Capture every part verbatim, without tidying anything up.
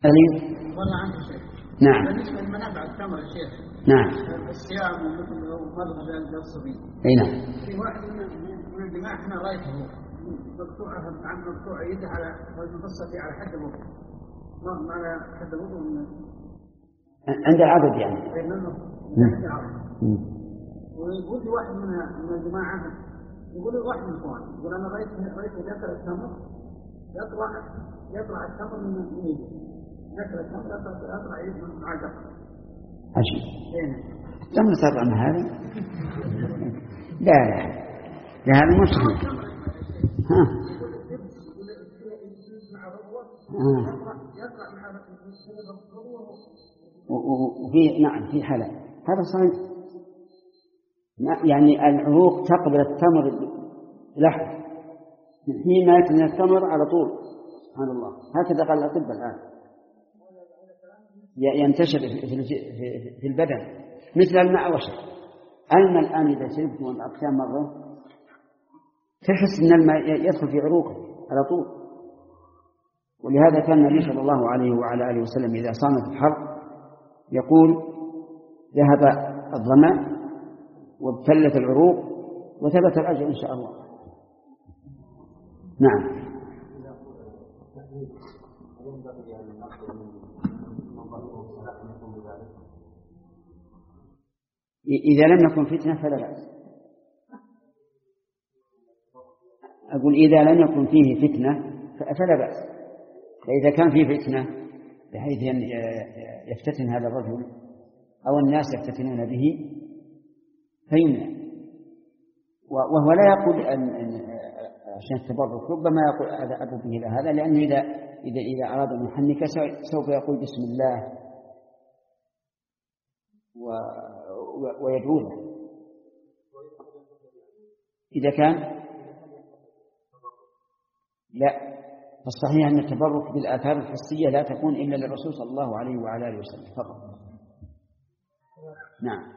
أليم. والله عنه شيء. نعم. بالنسبة لمنابع التمر يا شيخ. نعم. الصيام ومثل مذهب الجوصبي. أي نعم. في واحد من الجماعة احنا رايته مقطوعة عن مقطوعة يده على المفصل على حد الوضوء. ما على حد الوضوء. عند العدد يعني. أي نعم. عند العدد. ويقول لي واحد من من الجماعة يقول لي واحد من الإخوان يقول أنا رأيت رأيت يأكل التمر يطلع يطلع التمر من يده يأكل التمر يطلع يده من عجق. عجيب. لم نستطع من هذا. لا لا لا هذا مش صحيح. ها. وفي نعم في حالة هذا صحيح. يعني العروق تقبل التمر لحظة من حين ما يأكل التمر على طول. سبحان الله هكذا قال الأطباء الآن ينتشر في البدن مثل الماء وشرب. الماء الآن إذا شربت والأقسام مرة تحس أن الماء يدخل في عروقه على طول. ولهذا كان النبي صلى الله عليه وعلى آله وسلم إذا صامت الحر يقول ذهب الظمأ وابتلت العروق وثبت الأجر إن شاء الله. نعم. إذا لم يكن فتنة فلا بأس. أقول إذا لم يكن فيه فتنة فلا بأس. فإذا كان فيه فتنة بحيث يفتتن هذا الرجل أو الناس يفتتنون به فيمنع. وهو لا يقول أن عشان التبرك ربما يقول أذهب به إلى هذا لأنه إذا إذا إذا أراد أن يحنك سوف يقول بسم الله ويدعو له. إذا كان لا فالصحيح أن التبرك بالآثار الحسية لا تكون إلا للرسول صلى الله عليه وعلى آله وسلم فقط. نعم.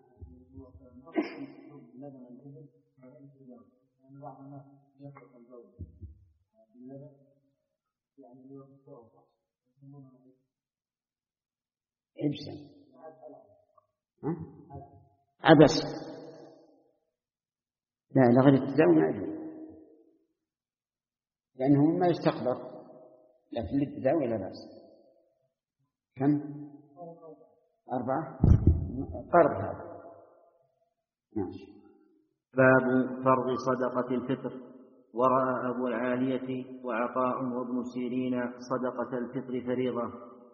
إبسا عبس لا لغير التداوي ما أجل لأنه ما يستقبل لكن للتداوي لا بأس. كم؟ أربعة قرب هذا. ماشي. باب فرض صدقة الفطر. ورأى أبو العالية وعطاء وابن سيرين صدقة الفطر فريضة.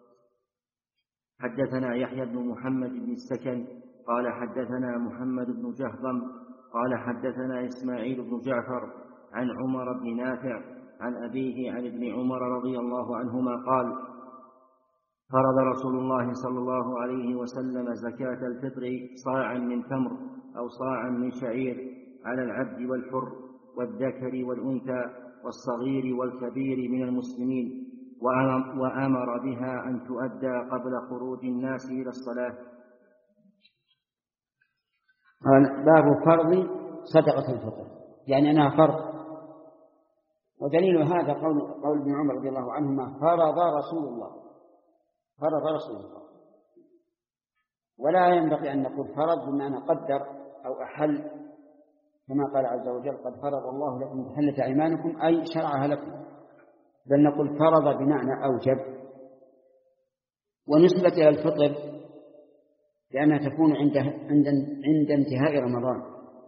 حدثنا يحيى بن محمد بن السكن قال حدثنا محمد بن جهضم قال حدثنا إسماعيل بن جعفر عن عمر بن نافع عن أبيه عن ابن عمر رضي الله عنهما قال فرض رسول الله صلى الله عليه وسلم زكاة الفطر صاعا من تمر أو صاعا من شعير على العبد والحر والذكر والأنثى والصغير والكبير من المسلمين وأمر بها أن تؤدى قبل خروج الناس إلى الصلاة. باب فرض صدقة الفطر يعني أنها فرض. ودليل هذا قول, قول ابن عمر رضي الله عنهما فرض رسول الله فرض رسول الله. ولا ينبغي أن نقول فرض بمعنى قدر أو أحل كما قال عز وجل قد فرض الله لكم تحلة أيمانكم أي شرعها لكم. بل نقول فرض بمعنى أوجب. ونسبة إلى الفطر لأنها تكون عند, عند, عند انتهاء رمضان.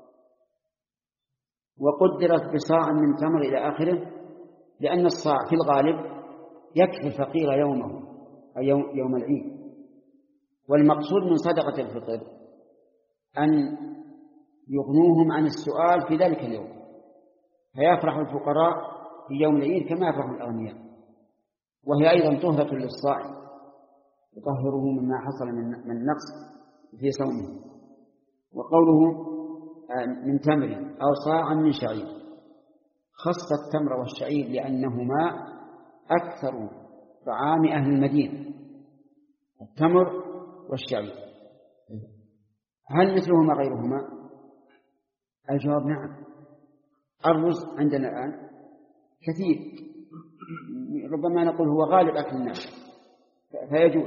وقدرت بصاع من تمر إلى آخره لأن الصاع في الغالب يكفي الفقير يومه أو يوم العيد. والمقصود من صدقة الفطر أن يغنوهم عن السؤال في ذلك اليوم فيفرح الفقراء في يوم العيد كما يفرح الأغنياء. وهي أيضا طهرة للصائم يطهره مما حصل من نقص في صومه. وقوله من تمر أو صاعا من شعير خص التمر والشعير لأنهما أكثر طعام أهل المدينة التمر والشعير. هل مثلهما غيرهما؟ الجواب نعم. الرز عندنا الآن كثير ربما نقول هو غالب أكل الناس فيجوز.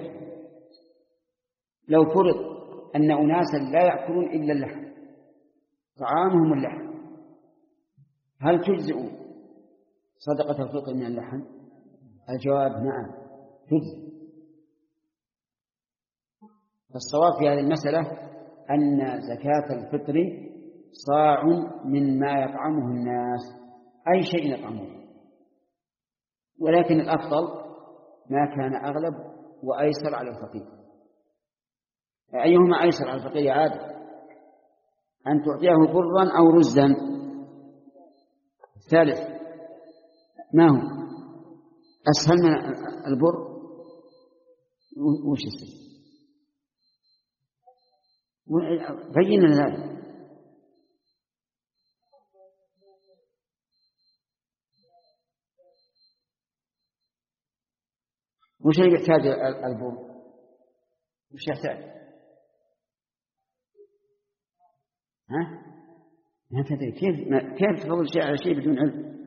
لو فرض أن أناسا لا يأكلون إلا اللحم، طعامهم اللحم، هل تجزئ صدقة الفطر من اللحم؟ الجواب نعم تجزئ. فالصواب في هذه المسألة أن زكاة الفطر صاع من ما يطعمه الناس، أي شيء يطعمه، ولكن الأفضل ما كان أغلب وأيسر على الفقير. أيهما أيسر على الفقير عادة؟ أن تعطيه برا أو رزا. ثالث ما هو أسهل من البر؟ وش السهل؟ بين لنا ذلك. وش اللي يحتاج البر؟ وش يحتاج؟ ها؟ ما تدري كيف ما كيف تفضل شيء على شيء بدون علم؟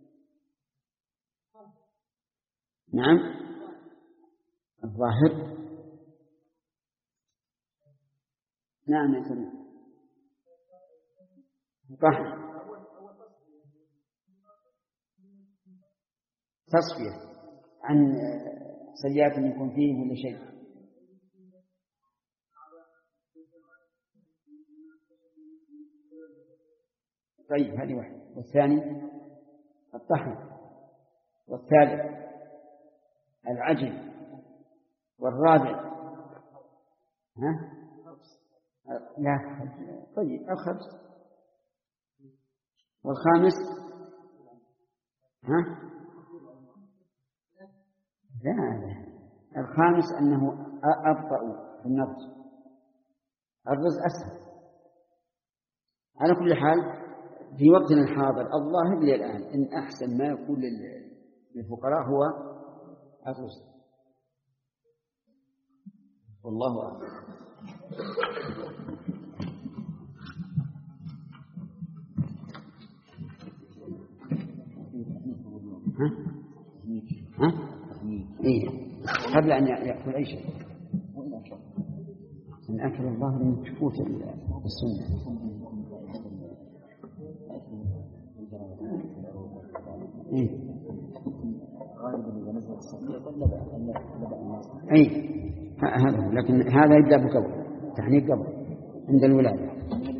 نعم الظاهر. نعم يا سلام. طهر تصفية عن سيئات يكون فيه ولا شيء. طيب هذه واحدة. والثاني الطحن، والثالث العجل، والرابع ها لا طيب الخبز، والخامس ها لا لا الخامس أنه أبطأ في النضج، الرز أسهل. على كل حال في وقتنا الحاضر الظاهر لي الآن إن أحسن ما يكون للفقراء هو الرز، والله أعلم. ها؟ ها؟ إيه قبل أن يأكل أي شيء من أكل الظاهر من تفوت السنة. إيه أي هذا، لكن هذا يبدأ بقبل تحنيك قبل عند الولادة.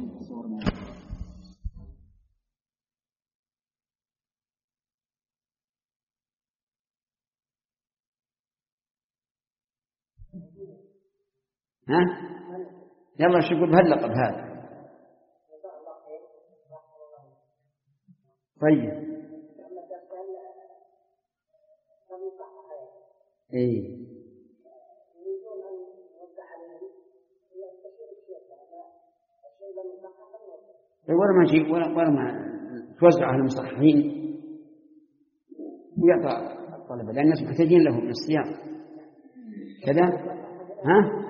ها يلا شو يقول بهاللقب هذا؟ طيب ايه ولا ما شيء ولا ولا ما توزع على المصححين ويعطى الطلبة لأن الناس محتاجين له من الصيام كذا. ها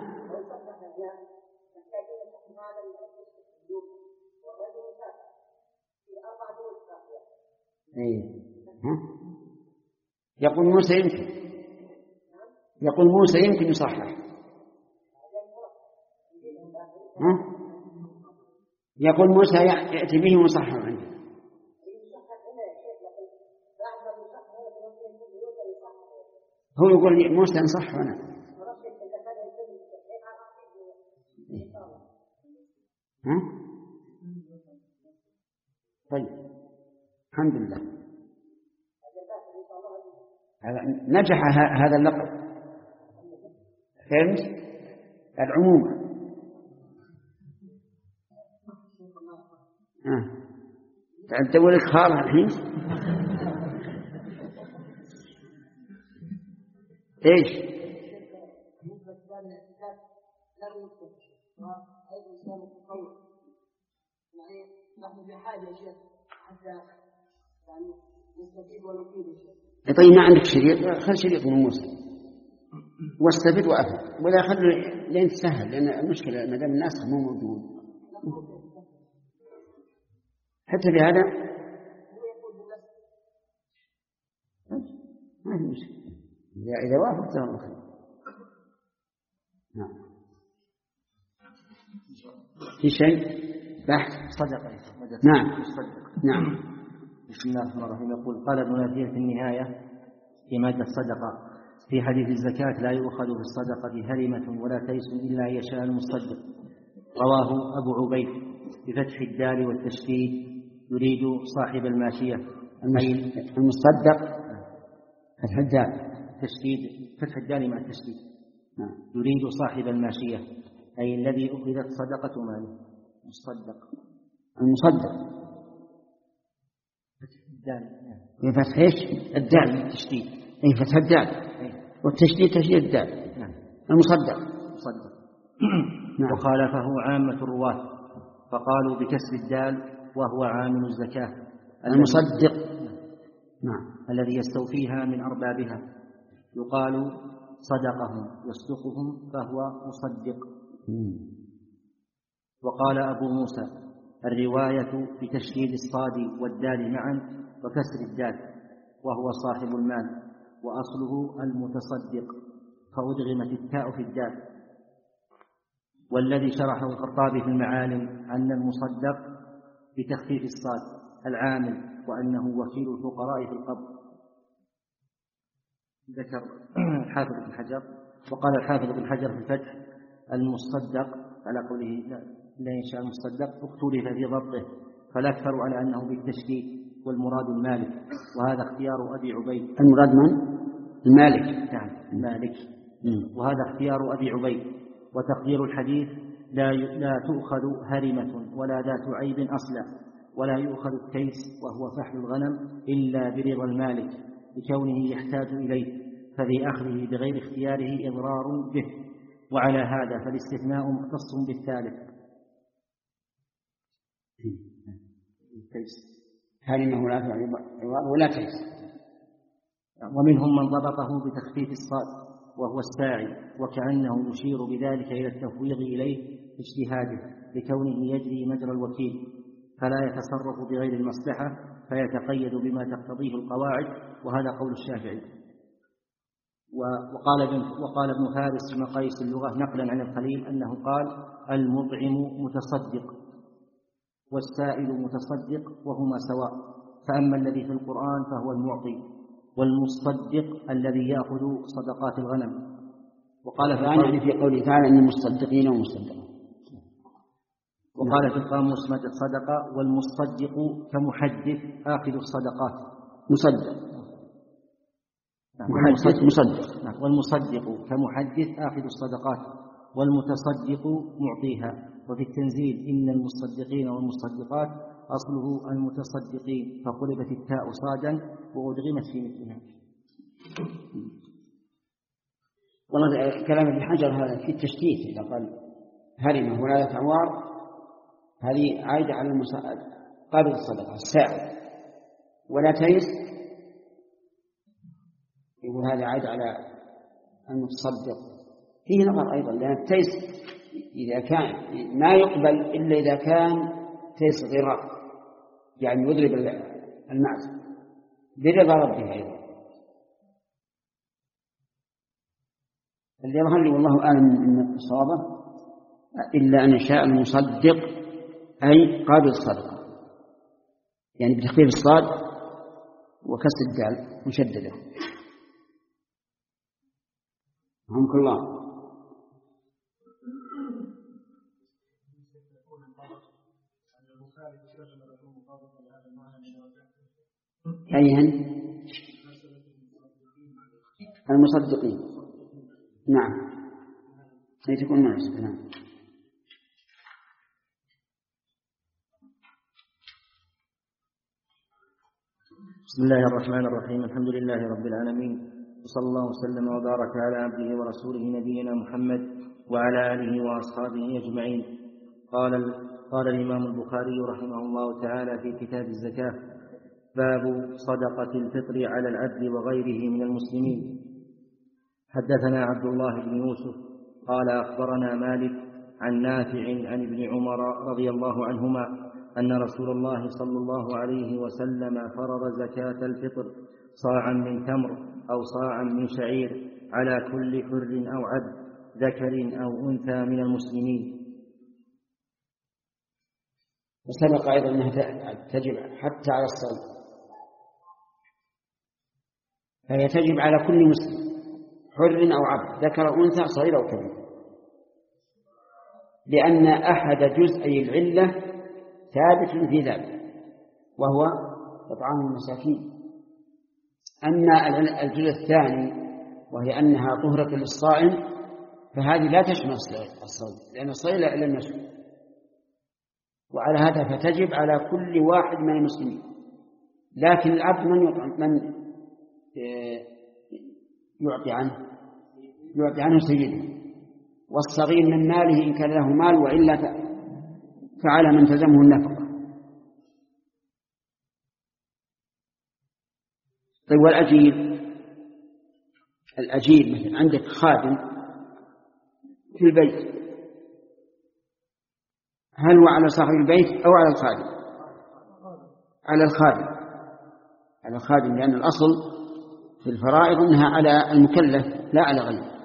ايه ها يقول موسى يمكن يقول موسى يمكن يصحح. ها يقول موسى يأتي به مصحح عنده. هو يقول لي موسى نصح أنا. ها طيب الحمد لله نجح هذا اللقب. فهمت العموم. ها أنت ولك خالها الحين إيش؟ نحن بحاجة يا شيخ حتى يعني نستفيد ونفيد يا شيخ. طيب ما عندك شريط؟ خل شريط من موسى واستفيد وأفد ولا خل لين تسهل، لأن المشكلة ما دام الناس مو موجود حتى بهذا ما في مشكلة. إذا وافقت الله خير. نعم. في شيء بحث صدقة. نعم صدق. نعم. بسم الله الرحمن الرحيم. يقول قال ابن أثير في النهاية في مادة الصدقة: في حديث الزكاة لا يؤخذ في الصدقة هرمة ولا تيس إلا أن يشاء المصدق. رواه أبو عبيد بفتح الدال والتشديد يريد صاحب الماشية. المصدق فتح الدال تشديد فتح الدال مع التشديد. نعم. يريد صاحب الماشية أي الذي أخذت صدقة ماله. مصدق المصدق فتح الدال بفتح ايش؟ الدال التشديد. اي فتح الدال والتشديد تشديد الدال. نعم. المصدق مصدق. نعم. وخالفه عامة الرواة فقالوا بكسر الدال وهو عامل الزكاة المصدق نعم الذي يستوفيها من أربابها يقال صدقهم يصدقهم فهو مصدق. وقال أبو موسى الرواية بتشديد الصاد والدال معا وكسر الدال وهو صاحب المال وأصله المتصدق فأدغمت التاء في الدال. والذي شرحه الخطابي في المعالم أن المصدق بتخفيف الصاد العامل وأنه وكيل الفقراء في القبض. ذكر الحافظ بن حجر. وقال الحافظ بن حجر في الفتح المصدق على قوله لا ينشأ المصدق اختلف في ضبطه فالأكثر على أنه بالتشديد والمراد المالك وهذا اختيار أبي عبيد. المراد من؟ المالك. نعم المالك. وهذا اختيار أبي عبيد. وتقدير الحديث لا لا تؤخذ هرمة ولا ذات عيب أصلا ولا يؤخذ التيس وهو فحل الغنم إلا برضا المالك لكونه يحتاج إليه فذي أخذه بغير اختياره إضرار به. وعلى هذا فالاستثناء مختص بالثالث. التيس هرمه لا عوض ولا تيس. ومنهم من ضبطه بتخفيف الصاد وهو الساعي وكأنه يشير بذلك إلى التفويض إليه اجتهاده لكونه يجري مجرى الوكيل فلا يتصرف بغير المصلحة فيتقيد بما تقتضيه القواعد وهذا قول الشافعي. وقال ابن, وقال ابن فارس في مقاييس اللغة نقلا عن الخليل أنه قال المطعم متصدق والسائل متصدق وهما سواء فأما الذي في القرآن فهو المعطي والمصدق الذي يأخذ صدقات الغنم. وقال في يعني في قوله تعالى إن المصدقين ومصدقون. وقال في القاموس مادة الصدقة والمصدق كمحدث آخذ الصدقات. مصدق محدث مصدق. والمصدق كمحدث آخذ الصدقات والمتصدق معطيها. وفي التنزيل إن المصدقين والمصدقات أصله المتصدقين فقلبت التاء صادا وأدغمت في مثلها. والله كلام ابن حجر هذا في التشتيت إذا قال هرمه ولا تعوار هذه عائدة على قابل الصدقة الساعد ولا تيس يقول هذا عائد على المتصدق. فيه نظر أيضا لأن التيس إذا كان ما يقبل إلا إذا كان تيس ضرار يعني يضرب المعز برضا ربه أيضا. اللي يظهر لي والله أعلم من الصواب إلا أن يشاء المصدق أي قابل الصدقة يعني بتخفيف الصاد وكسر الدال مشددة. رحمك الله. أيهن المصدقين نعم سيكون مناسب. نعم. بسم الله الرحمن الرحيم. الحمد لله رب العالمين وصلى الله وسلم وبارك على عبده ورسوله نبينا محمد وعلى آله وأصحابه أجمعين. قال قال الإمام البخاري رحمه الله تعالى في كتاب الزكاة: باب صدقة الفطر على العبد وغيره من المسلمين. حدثنا عبد الله بن يوسف قال أخبرنا مالك عن نافع عن ابن عمر رضي الله عنهما أن رسول الله صلى الله عليه وسلم فرض زكاة الفطر صاعا من تمر أو صاعا من شعير على كل حر أو عبد ذكر أو أنثى من المسلمين. وسبق أيضا أنها تجب حتى على الصغير، فهي تجب على كل مسلم حر أو عبد، ذكر أو أنثى، صغير أو كبير، لأن أحد جزئي العلة ثابت في ذلك وهو إطعام المساكين. أما الجزء الثاني وهي أنها طهرة للصائم فهذه لا تشمل الصغير، لأن الصغير لم يصوم، وعلى هذا فتجب على كل واحد من المسلمين. لكن العبد من يطعم، من يعطي عنه يعطي عنه سيده، والصغير من ماله إن كان له مال، وإلا فعلى من تلزمه النفقة. طيب والأجير، الأجير مثل عندك خادم في البيت، هل هو على صاحب البيت أو على الخادم؟ على الخادم، على الخادم، لأن الأصل في الفرائض أنها على المكلف لا على غيره.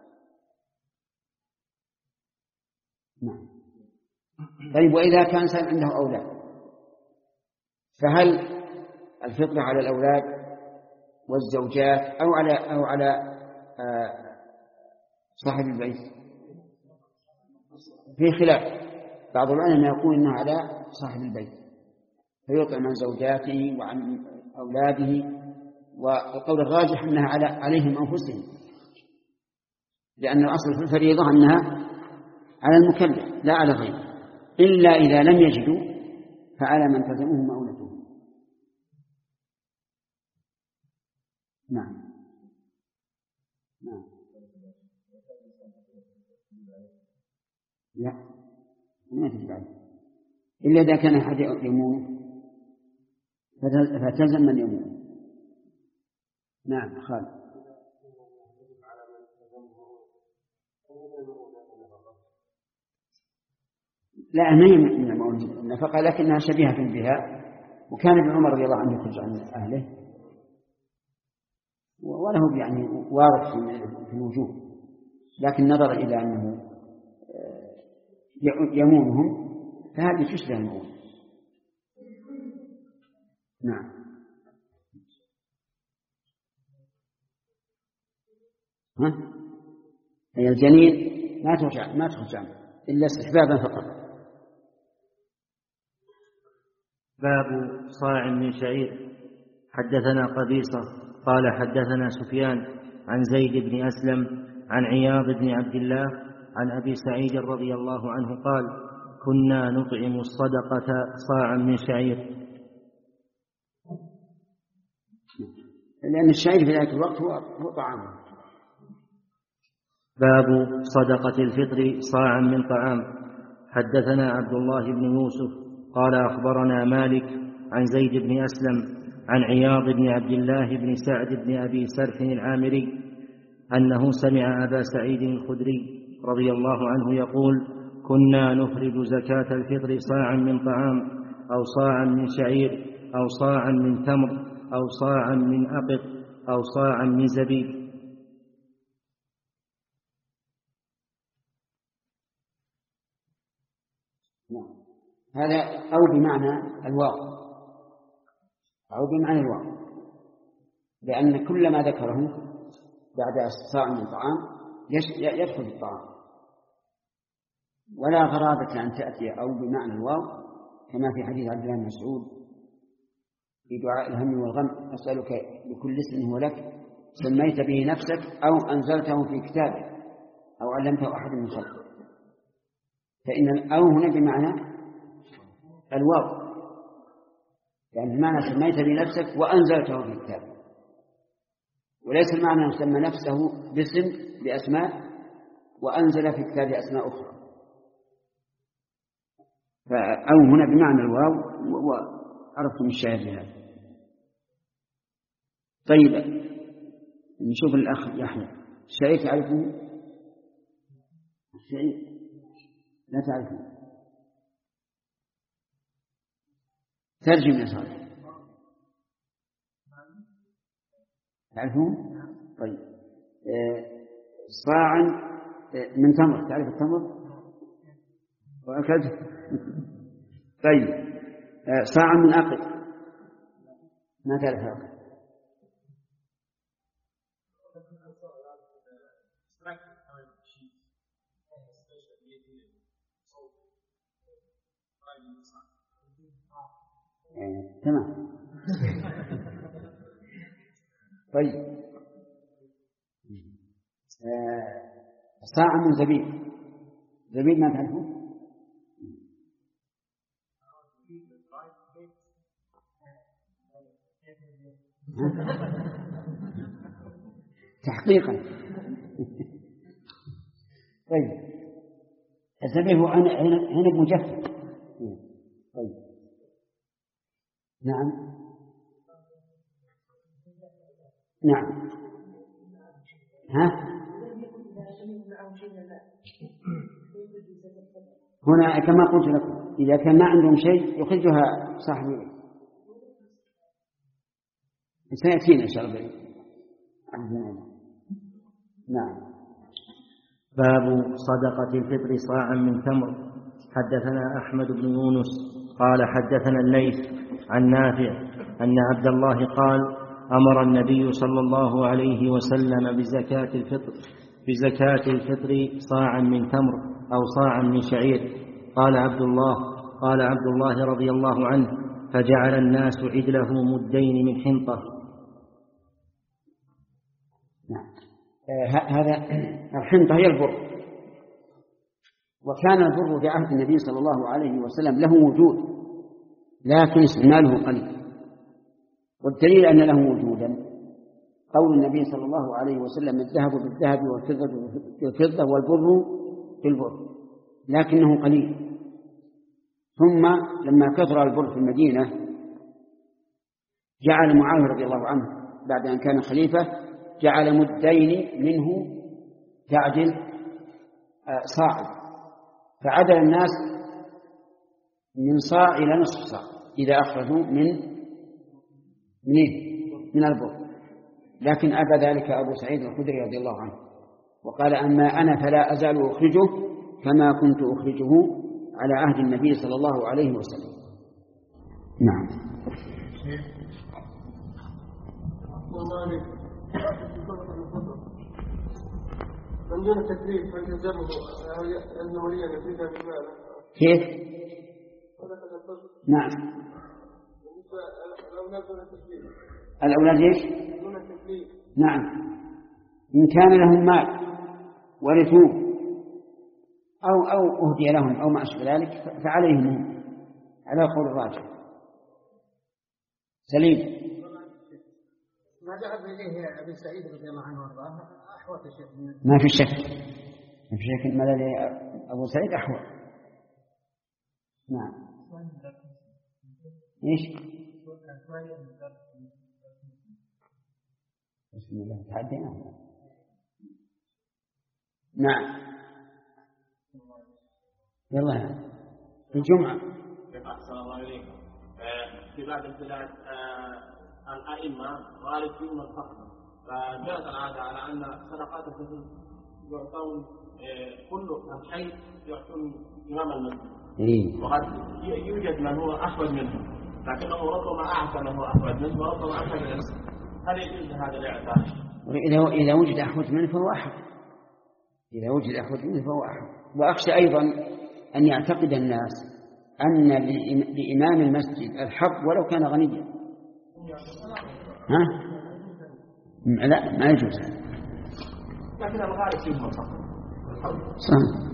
نعم. طيب وإذا كان إنسان عنده أولاد، فهل الفطرة على الأولاد والزوجات أو على أو على صاحب البيت؟ في خلاف، بعض العلماء يقول إنها على صاحب البيت فيطعم عن زوجاته وعن أولاده، والقول الراجح أنها على عليهم أنفسهم، لأن الأصل في الفريضة أنها على المكلف لا على غيره، إلا إذا لم يجدوا فعلى من تلزمهم مؤونتهم. نعم نعم لا ما تجب عليه إلا إذا كان أحد يمونه فتلزم من يمونه. نعم خالد. لا ما هي من النفقة لكنها شبيهة بها، وكان ابن عمر رضي الله عنه يخرج عن أهله وله يعني وارث في الوجوب، لكن نظر إلى أنه يمونهم فهذه تشبه المؤونة. نعم. ها؟ هي الجنين ما ترجع ما تخرج عنه إلا استحبابا فقط. باب صاع من شعير. حدثنا قبيصة قال حدثنا سفيان عن زيد بن أسلم عن عياض بن عبد الله عن أبي سعيد رضي الله عنه قال كنا نطعم الصدقة صاعا من شعير، لأن الشعير في ذلك الوقت هو طعام. باب صدقة الفطر صاعا من طعام. حدثنا عبد الله بن يوسف قال أخبرنا مالك عن زيد بن أسلم عن عياض بن عبد الله بن سعد بن أبي سرح العامري أنه سمع أبا سعيد الخدري رضي الله عنه يقول كنا نخرج زكاة الفطر صاعا من طعام أو صاعا من شعير أو صاعا من تمر أو صاعا من أقط أو صاعا من زبيب. هذا أو بمعنى الواو أو بمعنى الواو، لأن كل ما ذكره بعد صاع من طعام يدخل في الطعام، ولا غرابة أن تأتي أو بمعنى الواو كما في حديث عبد الله بن مسعود في دعاء الهم والغم أسألك بكل اسم هو لك سميت به نفسك أو أنزلته في كتابك أو علمته أحد من خلقك، فإن الأو هنا بمعنى الواو، يعني بمعنى سميت بنفسك وأنزلته في الكتاب، وليس المعنى أن سمى نفسه باسم بأسماء وأنزل في الكتاب أسماء أخرى، فأو هنا بمعنى الواو وعرفتم الشاهد لهذا. طيب نشوف الأخ يحيى، الشعير تعرفه؟ الشعير لا تعرفه؟ ترجم يا صالح تعرفون؟ طيب صاعا من تمر، تعرف التمر؟ وأكلت. طيب صاع من أقل، ما تعرف أقل. تمام. طيب صاع من زبيب. زبيب ما تعرفه؟ تحقيقا. طيب الزبيب هو عنب مجفف. طيب نعم نعم. ها هنا كما قلت لكم إذا كان ما عندهم شيء يخرجها صاحب، سيأتينا إن شاء الله. نعم. باب صدقة الفطر صاعا من تمر. حدثنا أحمد بن يونس قال حدثنا الليث عن نافع أن عبد الله قال أمر النبي صلى الله عليه وسلم بزكاة الفطر بزكاة الفطر صاعا من تمر أو صاعا من شعير. قال عبد الله قال عبد الله رضي الله عنه فجعل الناس عدله مدين من حنطة. نعم. هذا الحنطة هي البر، وكان البر في عهد النبي صلى الله عليه وسلم له وجود لكن استعماله قليل، والدليل أن له وجودا قول النبي صلى الله عليه وسلم الذهب بالذهب والفضة بالفضة والبر بالبر، لكنه قليل. ثم لما كثر البر في المدينة جعل معاوية رضي الله عنه بعد أن كان خليفة جعل مدين منه تعدل صاع، فعدل الناس من صاع إلى نصف صاع إذا أخرجوا من من, من البر. لكن أبى ذلك أبو سعيد الخدري رضي الله عنه وقال أما أنا فلا أزال أخرجه كما كنت أخرجه على عهد النبي صلى الله عليه وسلم. نعم. من دون تكليف فالتزامه أنه لي نتيجة بماذا؟ كيف؟ نعم. الأولاد دون تكليف. الأولاد إيش؟ دون تكليف. نعم. إن كان لهم مال ورثوه أو أو أهدي لهم أو ما أشبه ذلك فعليهم على قول الراجح. سليم. ما ذهب إليه أبي سعيد رضي الله عنه وارضاه أحوط شيء. ما في شك، ما في شك ما الذي أبو سعيد أحوط. نعم. إيش؟ بسم الله تعدينا. نعم. يلا الجمعة. أحسن الله إليكم. في بعض البلاد الأئمة غالب فيهم الفقر، فجاءت العادة على أن صدقات الفطر يعطون كل الحي يعطون إمام المسجد، وقد يوجد من هو أحوج منه لكنه ربما أعطى من هو أحوج منه وربما أحوج منه. هل يجوز هذا الإعطاء؟ إذا إذا وجد أحوج منه فهو أحوج، إذا وجد أحوج منه فهو أحوج. وأخشى أيضا أن يعتقد الناس أن لإمام المسجد الحق ولو كان غنيا. ها؟ لا ما يجوز. لكن الغالب فيهم الفقر. صح.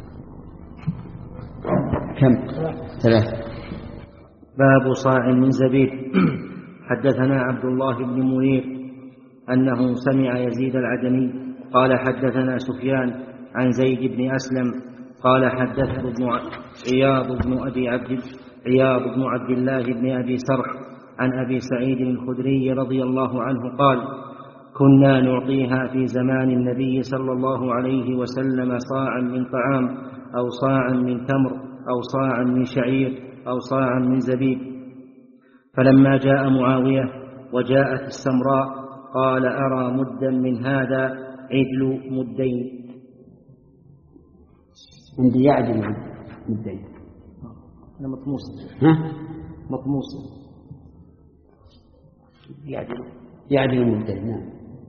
كم؟ ثلاثة. باب صاع من زبيب. حدثنا عبد الله بن منير أنه سمع يزيد العدني قال حدثنا سفيان عن زيد بن أسلم قال حدثه ابن عياض بن أبي عبد عياض بن عبد الله بن أبي سرح عن أبي سعيد الخدري رضي الله عنه قال كنا نعطيها في زمان النبي صلى الله عليه وسلم صاعا من طعام أو صاعا من تمر أو صاعا من شعير أو صاعا من زبيب. فلما جاء معاوية وجاءت السمراء قال أرى مدا من هذا عدل مدين. عندي يعدل مدين. أنا مطموس. ها؟ مطموس. يعدل يعدل مدين. نعم.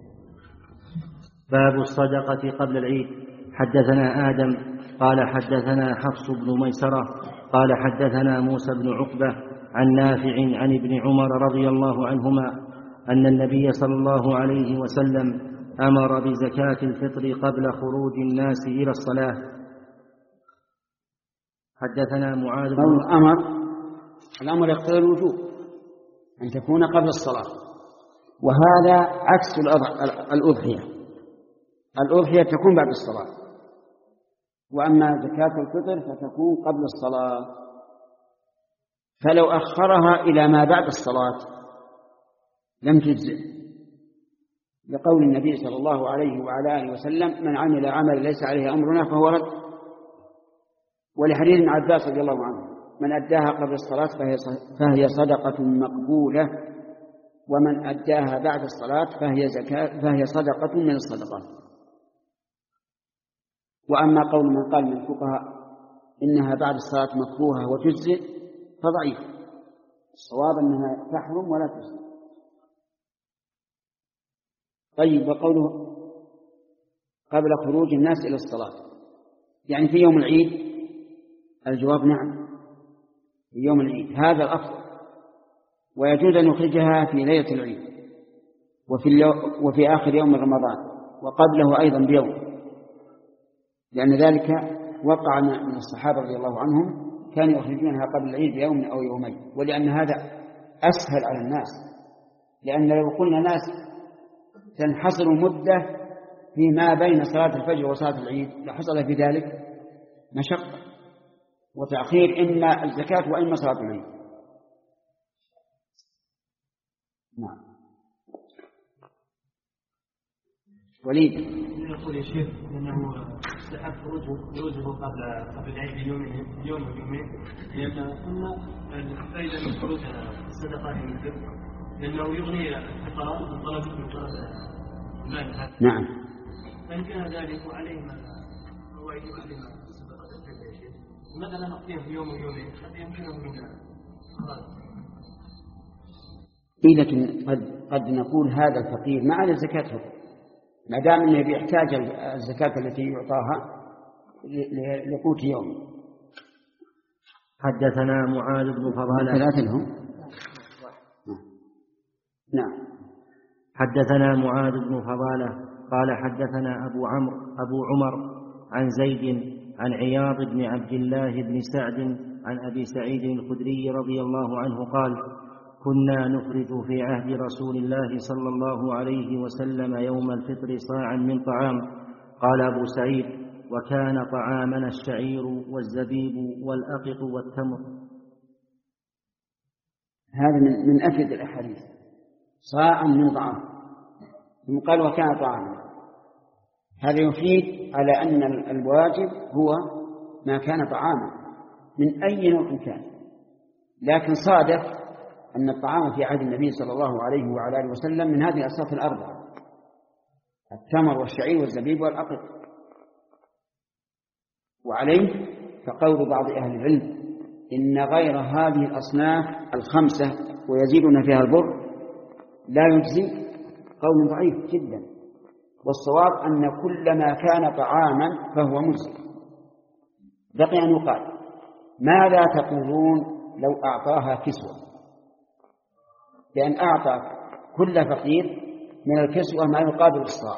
باب الصدقة قبل العيد. حدثنا آدم قال حدثنا حفص بن ميسرة قال حدثنا موسى بن عقبة عن نافع عن ابن عمر رضي الله عنهما أن النبي صلى الله عليه وسلم أمر بزكاة الفطر قبل خروج الناس إلى الصلاة. حدثنا معاذ بن الأمر الأمر يقتضي الوجوب أن تكون قبل الصلاة، وهذا عكس الأضحية. الأضحية تكون بعد الصلاة، وأما زكاة الفطر فتكون قبل الصلاة. فلو أخرها إلى ما بعد الصلاة لم تجزئ، لقول النبي صلى الله عليه وعلى آله وسلم: من عمل عمل ليس عليه أمرنا فهو رد. ولحديث ابن عباس رضي الله عنه: من أداها قبل الصلاة فهي صدقة مقبولة، ومن أداها بعد الصلاة فهي زكاة فهي صدقة من الصدقات. وأما قول من قال من الفقهاء إنها بعد الصلاة مكروهة وتجزئ فضعيف. الصواب أنها تحرم ولا تجزئ. طيب، وقوله قبل خروج الناس إلى الصلاة يعني في يوم العيد؟ الجواب نعم، في يوم العيد هذا الأفضل، ويجوز أن يخرجها في ليلة العيد وفي, وفي آخر يوم رمضان وقبله أيضا بيوم، لأن ذلك وقع من الصحابة رضي الله عنهم كانوا يخرجونها قبل العيد بيوم أو يومين، ولأن هذا أسهل على الناس. لأن لو قلنا ناس تنحصر مدة فيما بين صلاة الفجر وصلاة العيد لحصل في ذلك مشقة وتأخير إما الزكاة وإما صلاة العيد. نعم. وليد يقول يا شيخ انه استحب خروجه خروجه قبل قبل العيد بيوم يوم ويومين، لان قلنا الفائده من خروج الصدقات من الفطر لانه يغني الفقراء من طلب من طلب المال. نعم. فان كان ذلك وعليه ما هو يجب عليه صدقه الفطر يا شيخ، مثلا نقضيها في يوم ويومين حتى يمكنه من خلاص. إيه، لكن قد قد نقول هذا الفقير ما عليه زكاته ما دام انه بيحتاج الزكاة التي يعطاها لقوت يوم. حدثنا معاذ بن فضالة. ثلاثة لهم. نعم. حدثنا معاذ بن فضالة قال حدثنا أبو عمرو أبو عمر عن زيد عن عياض بن عبد الله بن سعد عن أبي سعيد الخدري رضي الله عنه قال: كنا نخرج في عهد رسول الله صلى الله عليه وسلم يوم الفطر صاعا من طعام. قال أبو سعيد: وكان طعامنا الشعير والزبيب والأقط والتمر. هذا من, من أفيد الأحاديث، صاعا من طعام، ثم قال وكان طعاما. هذا يفيد على أن الواجب هو ما كان طعاما من أي نوع كان، لكن صادف أن الطعام في عهد النبي صلى الله عليه وعلى آله وسلم من هذه الأصناف الأربعة: التمر والشعير والزبيب والأقط. وعليه فقول بعض أهل العلم إن غير هذه الأصناف الخمسة ويزيدون فيها البر لا يجزي قول ضعيف جدا، والصواب أن كل ما كان طعاما فهو مجزي. بقي أن يقال: ماذا تقولون لو أعطاها كسوة؟ لأن أعطى كل فقير من الكسوة ما يقابل الصاع.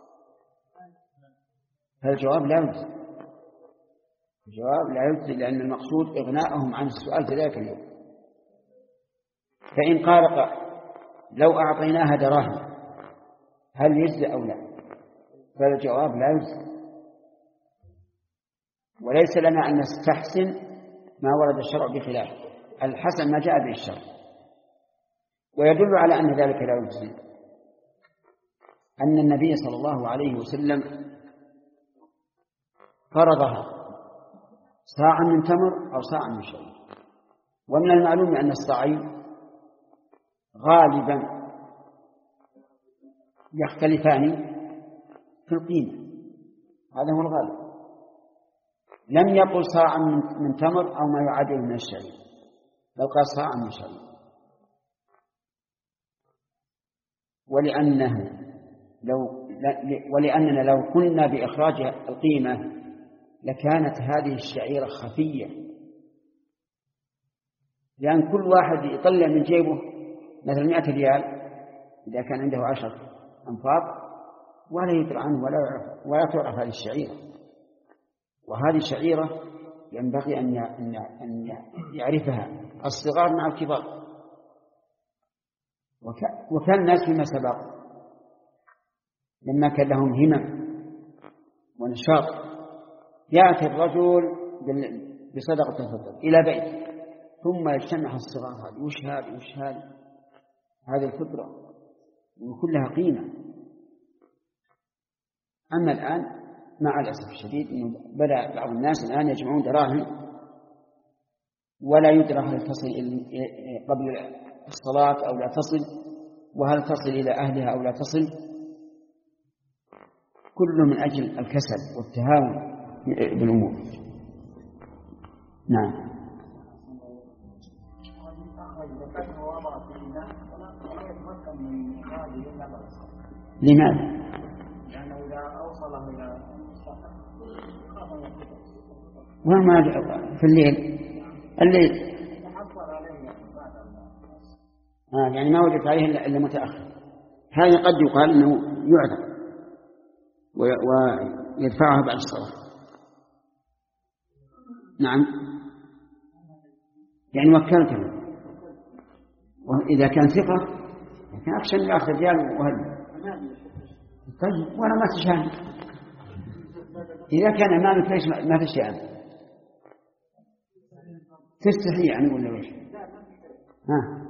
فالجواب لا يجزي، الجواب لا يجزي، لأن المقصود إغناءهم عن السؤال في ذلك اليوم. فإن قال لو أعطيناها دراهم هل يجزي أو لا؟ فالجواب لا يجزي، وليس لنا أن نستحسن ما ورد الشرع بخلافه. الحسن ما جاء به الشرع. ويدل على أن ذلك لا يجزي أن النبي صلى الله عليه وسلم فرضها صاعا من تمر أو صاعا من شعير. ومن المعلوم أن الصاعين غالبا يختلفان في القيمة، هذا هو الغالب. لم يقل صاعا من تمر أو ما يعادله من الشعير، بل قال صاعا من شعير. ولأنه لو ولأننا لو كنا بإخراج القيمة لكانت هذه الشعيرة خفية، لأن كل واحد يطلع من جيبه مثلا مئة ريال إذا كان عنده عشر أنفاق ولا يدرى عنه ولا يعرف ولا تعرف هذه الشعيرة. وهذه الشعيرة ينبغي أن يعرفها الصغار مع الكبار. وكان الناس فيما سبق لما كان لهم همم ونشاط يأتي الرجل بصدقة الفطر إلى بيت ثم يجتمع الصغار هذه وش هذه وش هذه هذه الفطرة وكلها قيمة. أما الآن مع الأسف الشديد إنه بدأ بعض الناس الآن يجمعون دراهم ولا يدرى هل تصل قبل الصلاة أو لا تصل، وهل تصل إلى أهلها أو لا تصل، كله من أجل الكسل والتهاون بالأمور. نعم. لماذا؟ لأنه إذا أوصله إلى وما في الليل الليل آه يعني ما وجدت عليه إلا متأخر. هذا قد يقال إنه يعذر ويدفعها بعد الصلاة. نعم يعني وكلته، وإذا كان ثقة كان أخشى من يأخذ رجال وهل طيب وأنا ما تشان إذا كان أمامك ليش ما تشان تستحي يعني ولا وش؟ ها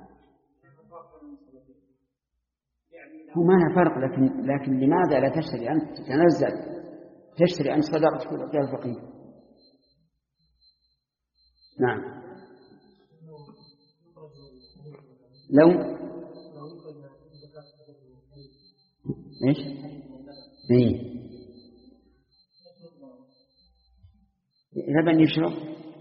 هو ما له فرق، لكن لكن لماذا لا تشتري أنت تتنزل تشتري أنت صدقة تكون أعطيها الفقير؟ نعم. لو ايش؟ ايه لبن يشرب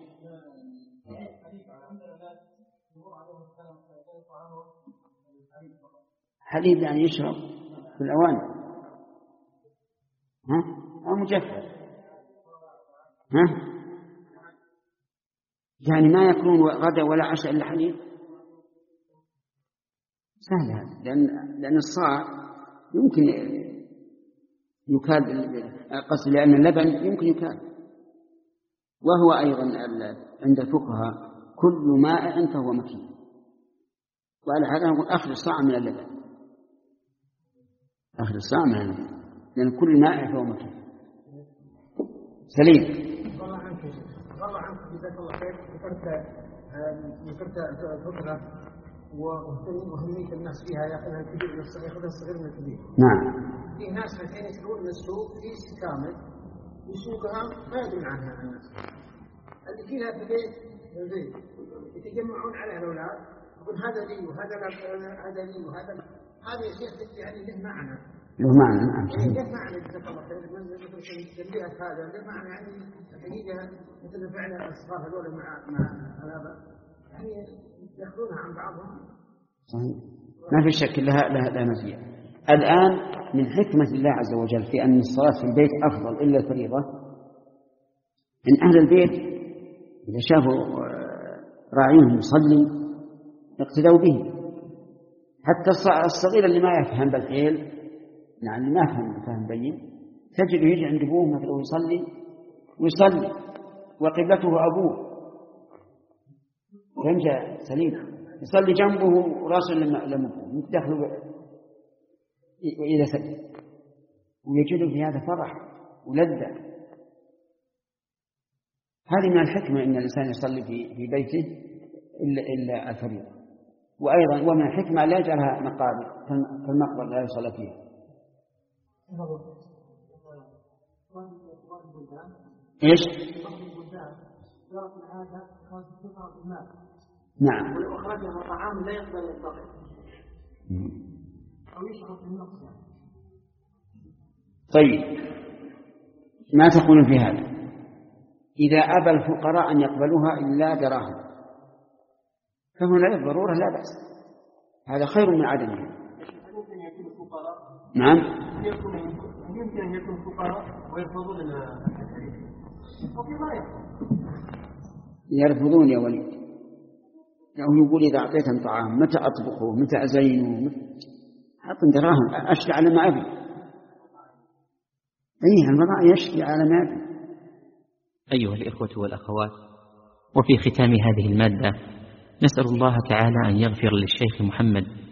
حليب يعني يشرب في الأواني ها أو مجفف ها يعني ما يكون غدا ولا عشاء إلا حليب. سهل هذا لأن لأن الصاع يمكن يكاد قصد لأن اللبن يمكن يكاد. وهو أيضا عند الفقهاء كل ماء فهو مكي، وعلى هذا نقول أخذ الصاع من اللبن أخذ الصاع من اللبن لأن كل ماء فهو مكي. سليم. والله عنك والله عنك جزاك الله خير. ذكرت ذكرت الفقهاء وأهمية الناس فيها يأخذها الكبير من الصغير يأخذها الصغير من الكبير. نعم. في ناس الحين يشترون من السوق كيس كامل يسوقها ما يدرون عنها الناس اللي فيها في البيت البيت يتجمعون عليها الأولاد يقول هذا لي وهذا هذا لي وهذا هذا يا شيخ يعني له معنى له معنى. نعم يعني له معنى جزاك الله خير. مثل تنبيهك هذا له معنى يعني الحقيقة مثل فعل الأصغار هذول مع مع الآباء يعني يأخذونها عن بعضهم. صحيح ما في شك لها لها لها مزية. الآن من حكمة الله عز وجل في أن الصلاة في البيت أفضل إلا الفريضة إن أهل البيت إذا شافوا راعيهم يصلي اقتدوا به. حتى الصغير اللي ما يفهم بالحيل يعني اللي ما يفهم فهم بين تجد يجي عند أبوه مثلا ويصلي ويصلي وقبلته أبوه فهمت سليم يصلي جنبه وراسه لما يتدخل وإذا سجد ويجد في هذا فرح ولذة. هذه من الحكمة إن الإنسان يصلي في في بيته إلا إلا الفريضة. وأيضا ومن الحكمة لا يجعلها مقابر كالمقبرة لا يصلى فيها. إيش؟ نعم. ولو أخرجها طعام لا يقبل الطعام أو يشرب النقص. طيب ما تقولون في هذا؟ إذا أبى الفقراء أن يقبلوها إلا دراهم، فهنا الضرورة لا بأس، هذا خير من عدمها. يمكن يكون الفقراء نعم يمكن أن يكون الفقراء ويرفضون الحديث، وفي ما يرفض يرفضون يا وليد، أو يقول إذا أعطيتهم طعام متى أطبخه متى أزينه، أعطني دراهم أشفي على ما أبي. أي المرأة يشفي على ما أبي. أيها الإخوة والأخوات، وفي ختام هذه المادة نسأل الله تعالى أن يغفر للشيخ محمد